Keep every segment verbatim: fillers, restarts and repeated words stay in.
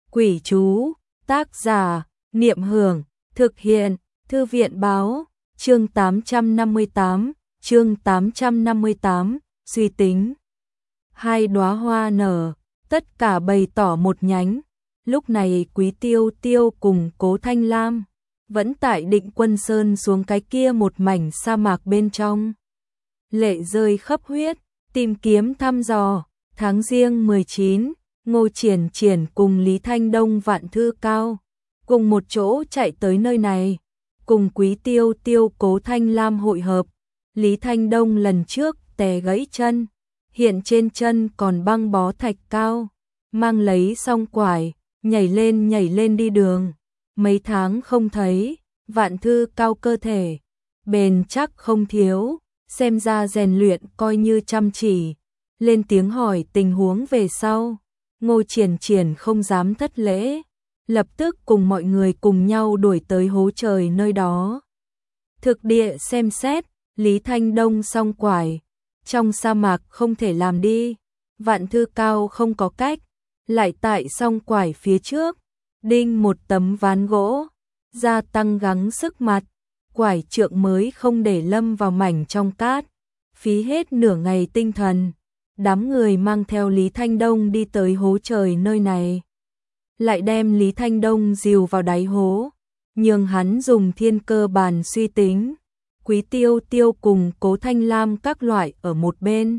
Quỷ chú, tác giả, Niệm Hưởng, thực hiện, Thư viện báo, chương tám trăm năm mươi tám, chương tám trăm năm mươi tám, suy tính. Hai đóa hoa nở, tất cả bày tỏ một nhánh. Lúc này Quý Tiêu Tiêu cùng Cố Thanh Lam vẫn tại Định Quân Sơn xuống cái kia một mảnh sa mạc bên trong. Lệ rơi khắp huyết, tìm kiếm thăm dò. Tháng Giêng mười chín, Ngô Triển Triển cùng Lý Thanh Đông Vạn Thư Cao cùng một chỗ chạy tới nơi này, cùng Quý Tiêu Tiêu Cố Thanh Lam hội hợp. Lý Thanh Đông lần trước té gãy chân, hiện trên chân còn băng bó thạch cao, mang lấy song quải, nhảy lên nhảy lên đi đường. Mấy tháng không thấy, Vạn Thư Cao cơ thể bền chắc không thiếu, xem ra rèn luyện coi như chăm chỉ. Lên tiếng hỏi tình huống về sau, Ngô Triển Triển không dám thất lễ, lập tức cùng mọi người cùng nhau đuổi tới hố trời nơi đó. Thực địa xem xét, Lý Thanh Đông song quải, trong sa mạc không thể làm đi, Vạn Thư Cao không có cách, lại tại song quải phía trước, đinh một tấm ván gỗ, gia tăng gắng sức mặt, quải trượng mới không để lâm vào mảnh trong cát, phí hết nửa ngày tinh thần. Đám người mang theo Lý Thanh Đông đi tới hố trời nơi này, lại đem Lý Thanh Đông dìu vào đáy hố, nhường hắn dùng thiên cơ bàn suy tính. Quý Tiêu Tiêu cùng Cố Thanh Lam các loại ở một bên,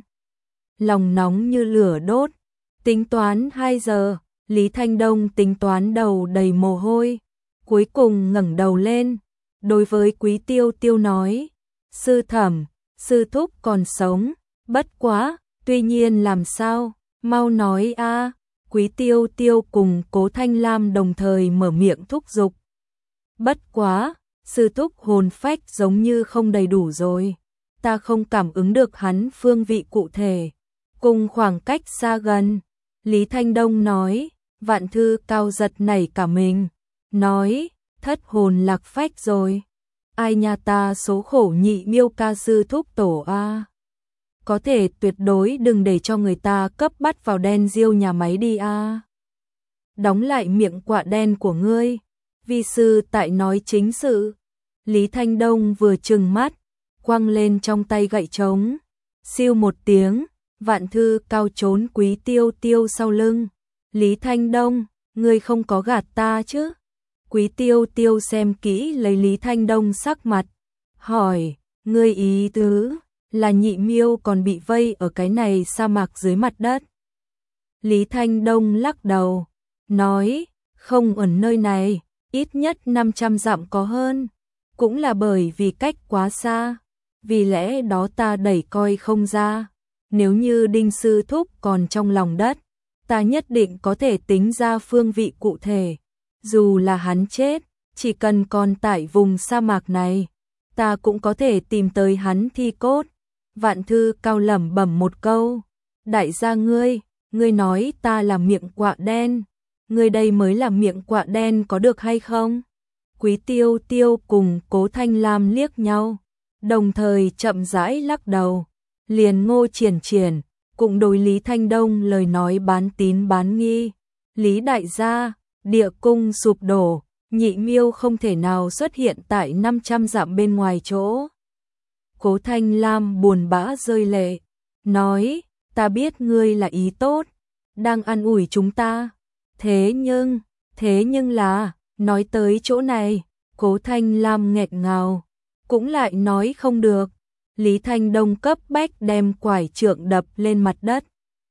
lòng nóng như lửa đốt, tính toán hai giờ, Lý Thanh Đông tính toán đầu đầy mồ hôi, cuối cùng ngẩng đầu lên, đối với Quý Tiêu Tiêu nói, sư thẩm, sư thúc còn sống, bất quá. Tuy nhiên làm sao, mau nói a. Quý Tiêu Tiêu cùng Cố Thanh Lam đồng thời mở miệng thúc giục. Bất quá, sư thúc hồn phách giống như không đầy đủ rồi, ta không cảm ứng được hắn phương vị cụ thể, cùng khoảng cách xa gần. Lý Thanh Đông nói, Vạn Thư Cao giật nảy cả mình, nói, thất hồn lạc phách rồi. Ai nha, ta số khổ nhị miêu ca sư thúc tổ a. Có thể tuyệt đối đừng để cho người ta cấp bắt vào đen diêu nhà máy đi a. À. Đóng lại miệng quạ đen của ngươi, vi sư tại nói chính sự. Lý Thanh Đông vừa trừng mắt, quăng lên trong tay gậy trống, siêu một tiếng, Vạn Thư Cao trốn Quý Tiêu Tiêu sau lưng. Lý Thanh Đông, ngươi không có gạt ta chứ? Quý Tiêu Tiêu xem kỹ lấy Lý Thanh Đông sắc mặt, hỏi, ngươi ý tứ là nhị miêu còn bị vây ở cái này sa mạc dưới mặt đất. Lý Thanh Đông lắc đầu, nói, không ở nơi này, ít nhất năm trăm dặm có hơn, cũng là bởi vì cách quá xa, vì lẽ đó ta đẩy coi không ra, nếu như Đinh sư thúc còn trong lòng đất, ta nhất định có thể tính ra phương vị cụ thể, dù là hắn chết, chỉ cần còn tại vùng sa mạc này, ta cũng có thể tìm tới hắn thi cốt. Vạn Thư Cao lẩm bẩm một câu, đại gia ngươi, ngươi nói ta là miệng quạ đen, ngươi đây mới là miệng quạ đen có được hay không? Quý Tiêu Tiêu cùng Cố Thanh Lam liếc nhau, đồng thời chậm rãi lắc đầu, liền Ngô Triển Triển, cùng đối Lý Thanh Đông lời nói bán tín bán nghi. Lý đại gia, địa cung sụp đổ, nhị miêu không thể nào xuất hiện tại năm trăm dặm bên ngoài chỗ. Cố Thanh Lam buồn bã rơi lệ, nói, ta biết ngươi là ý tốt, đang an ủi chúng ta, thế nhưng, thế nhưng là, nói tới chỗ này, Cố Thanh Lam nghẹt ngào, cũng lại nói không được. Lý Thanh Đông cấp bách đem quải trượng đập lên mặt đất.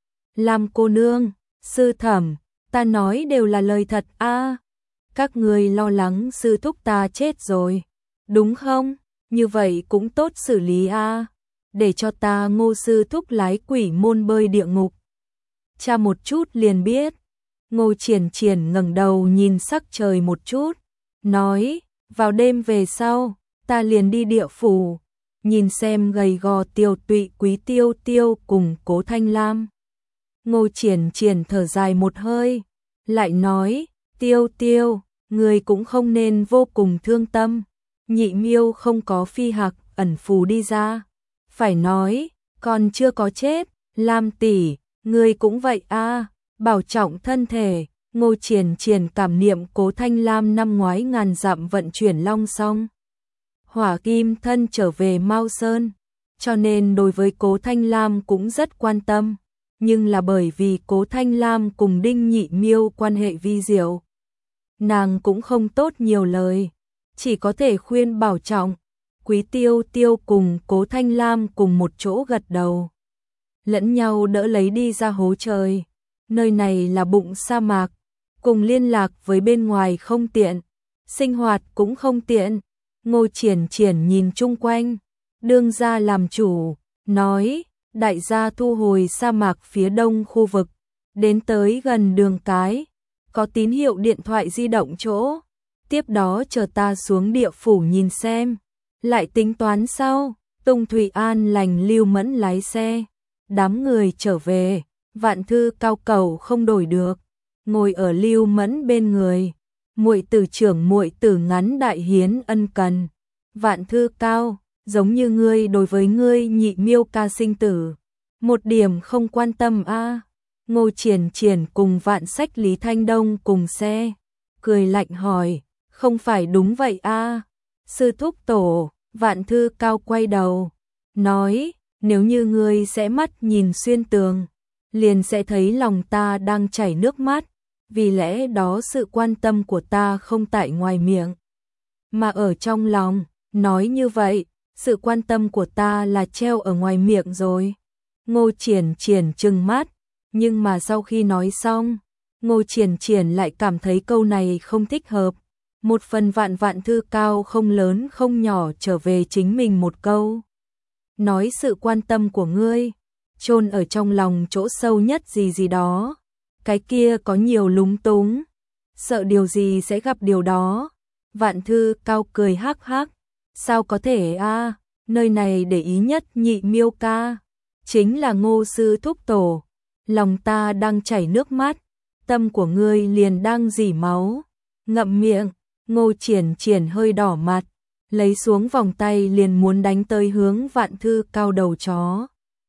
Lam cô nương, sư thẩm, ta nói đều là lời thật a. À, các ngươi lo lắng sư thúc ta chết rồi, đúng không? Như vậy cũng tốt xử lý a, à, để cho ta Ngô sư thúc lái quỷ môn bơi địa ngục. Cha một chút liền biết. Ngô Triển Triển ngẩng đầu nhìn sắc trời một chút, nói, vào đêm về sau, ta liền đi địa phủ, nhìn xem gầy gò tiều tụy Quý Tiêu Tiêu cùng Cố Thanh Lam. Ngô Triển Triển thở dài một hơi, lại nói, Tiêu Tiêu, người cũng không nên vô cùng thương tâm. Nhị miêu không có phi hạc ẩn phù đi ra, phải nói, còn chưa có chết. Lam tỷ, ngươi cũng vậy a, à, bảo trọng thân thể. Ngô Triển Triển cảm niệm Cố Thanh Lam năm ngoái ngàn dặm vận chuyển long song hỏa kim thân trở về Mao Sơn, cho nên đối với Cố Thanh Lam cũng rất quan tâm, nhưng là bởi vì Cố Thanh Lam cùng Đinh Nhị Miêu quan hệ vi diệu, nàng cũng không tốt nhiều lời, chỉ có thể khuyên bảo trọng. Quý Tiêu Tiêu cùng Cố Thanh Lam cùng một chỗ gật đầu, lẫn nhau đỡ lấy đi ra hố trời. Nơi này là bụng sa mạc, cùng liên lạc với bên ngoài không tiện, sinh hoạt cũng không tiện. Ngô Triển Triển nhìn chung quanh, đương gia làm chủ, nói, đại gia thu hồi sa mạc phía đông khu vực, đến tới gần đường cái, có tín hiệu điện thoại di động chỗ, tiếp đó chờ ta xuống địa phủ nhìn xem, lại tính toán sau. Tùng Thủy An lành Lưu Mẫn lái xe, đám người trở về, Vạn Thư Cao cầu không đổi được, ngồi ở Lưu Mẫn bên người. Muội tử trưởng muội tử ngắn đại hiến ân cần. Vạn Thư Cao, giống như ngươi đối với ngươi Nhị Miêu ca sinh tử, một điểm không quan tâm a. À. Ngô Triển Triển cùng Vạn Sách Lý Thanh Đông cùng xe, cười lạnh hỏi, không phải đúng vậy a? À. Sư thúc tổ, Vạn Thư Cao quay đầu, nói, nếu như ngươi sẽ mắt nhìn xuyên tường, liền sẽ thấy lòng ta đang chảy nước mắt. Vì lẽ đó sự quan tâm của ta không tại ngoài miệng, mà ở trong lòng. Nói như vậy, sự quan tâm của ta là treo ở ngoài miệng rồi. Ngô Triển Triển trừng mắt, nhưng mà sau khi nói xong, Ngô Triển Triển lại cảm thấy câu này không thích hợp. Một phần Vạn Vạn Thư Cao không lớn không nhỏ trở về chính mình một câu. Nói sự quan tâm của ngươi, chôn ở trong lòng chỗ sâu nhất gì gì đó. Cái kia có nhiều lúng túng, sợ điều gì sẽ gặp điều đó. Vạn Thư Cao cười hắc hắc, sao có thể a? À? Nơi này để ý nhất Nhị Miêu ca, chính là Ngô sư thúc tổ, lòng ta đang chảy nước mắt, tâm của ngươi liền đang rỉ máu. Ngậm miệng. Ngô Triển Triển hơi đỏ mặt, lấy xuống vòng tay liền muốn đánh tới hướng Vạn Thư Cao đầu chó.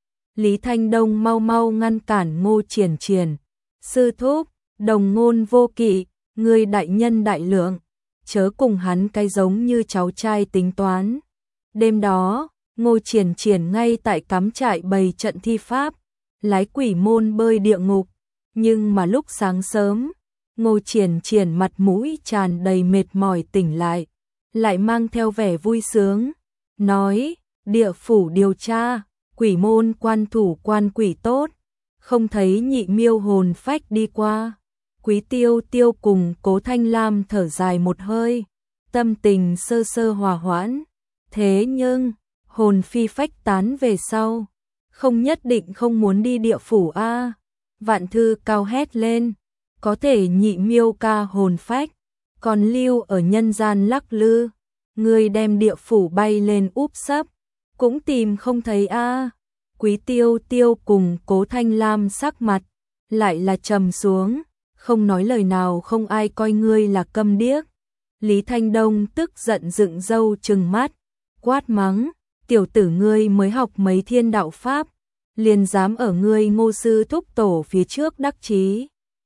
Lý Thanh Đông mau mau ngăn cản Ngô Triển Triển. Sư thúc, đồng ngôn vô kỵ, ngươi đại nhân đại lượng, chớ cùng hắn cái giống như cháu trai tính toán. Đêm đó, Ngô Triển Triển ngay tại cắm trại bày trận thi pháp, lái quỷ môn bơi địa ngục, nhưng mà lúc sáng sớm, Ngô Triển Triển mặt mũi tràn đầy mệt mỏi tỉnh lại, lại mang theo vẻ vui sướng, nói, địa phủ điều tra, quỷ môn quan thủ quan quỷ tốt. Không thấy Nhị Miêu hồn phách đi qua. Quý Tiêu Tiêu cùng Cố Thanh Lam thở dài một hơi, tâm tình sơ sơ hòa hoãn. Thế nhưng, hồn phi phách tán về sau, không nhất định không muốn đi địa phủ a. À. Vạn Thư Cao hét lên, có thể Nhị Miêu ca hồn phách, còn lưu ở nhân gian lắc lư, người đem địa phủ bay lên úp sấp, cũng tìm không thấy a. À. Quý Tiêu Tiêu cùng Cố Thanh Lam sắc mặt lại là trầm xuống, không nói lời nào, không ai coi ngươi là câm điếc. Lý Thanh Đông tức giận dựng râu trừng mắt, quát mắng, tiểu tử ngươi mới học mấy thiên đạo pháp, liền dám ở ngươi Ngô sư thúc tổ phía trước đắc chí.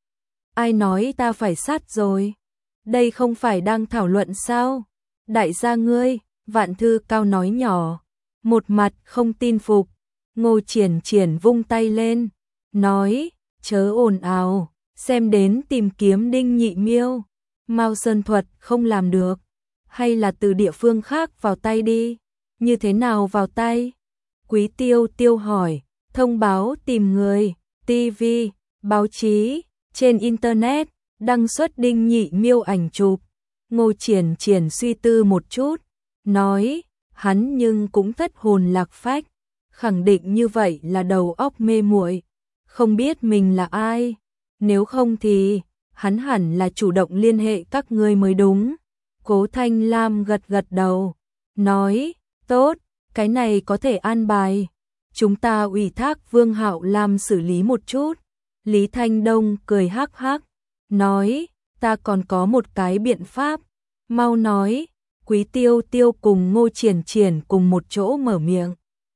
Ai nói ta phải sát rồi? Đây không phải đang thảo luận sao? Đại gia ngươi, Vạn Thư Cao nói nhỏ, một mặt không tin phục. Ngô Triển Triển vung tay lên, nói, chớ ồn ào, xem đến tìm kiếm Đinh Nhị Miêu. Mao Sơn thuật không làm được, hay là từ địa phương khác vào tay đi. Như thế nào vào tay? Quý Tiêu Tiêu hỏi. Thông báo tìm người, ti vi, báo chí, trên internet, đăng xuất Đinh Nhị Miêu ảnh chụp. Ngô Triển Triển suy tư một chút, nói, hắn nhưng cũng thất hồn lạc phách, khẳng định như vậy là đầu óc mê muội, không biết mình là ai. Nếu không thì, hắn hẳn là chủ động liên hệ các ngươi mới đúng. Cố Thanh Lam gật gật đầu, nói, tốt, cái này có thể an bài. Chúng ta ủy thác Vương Hạo Lam xử lý một chút. Lý Thanh Đông cười hắc hắc, nói, ta còn có một cái biện pháp. Mau nói. Quý Tiêu Tiêu cùng Ngô Triển Triển cùng một chỗ mở miệng.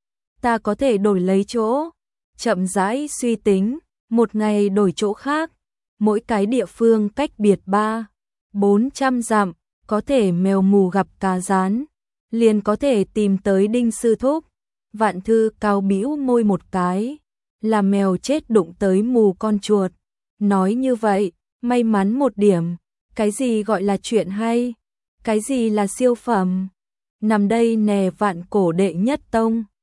Ta có thể đổi lấy chỗ. Chậm rãi suy tính, một ngày đổi chỗ khác. mỗi cái địa phương cách biệt ba, bốn trăm dặm, có thể mèo mù gặp cá rán, liền có thể tìm tới Đinh sư thúc. Vạn Thư cao bĩu môi một cái, là mèo chết đụng tới mù con chuột. Nói như vậy, may mắn một điểm, cái gì gọi là chuyện hay, cái gì là siêu phẩm. Nằm đây nè Vạn Cổ đệ nhất tông.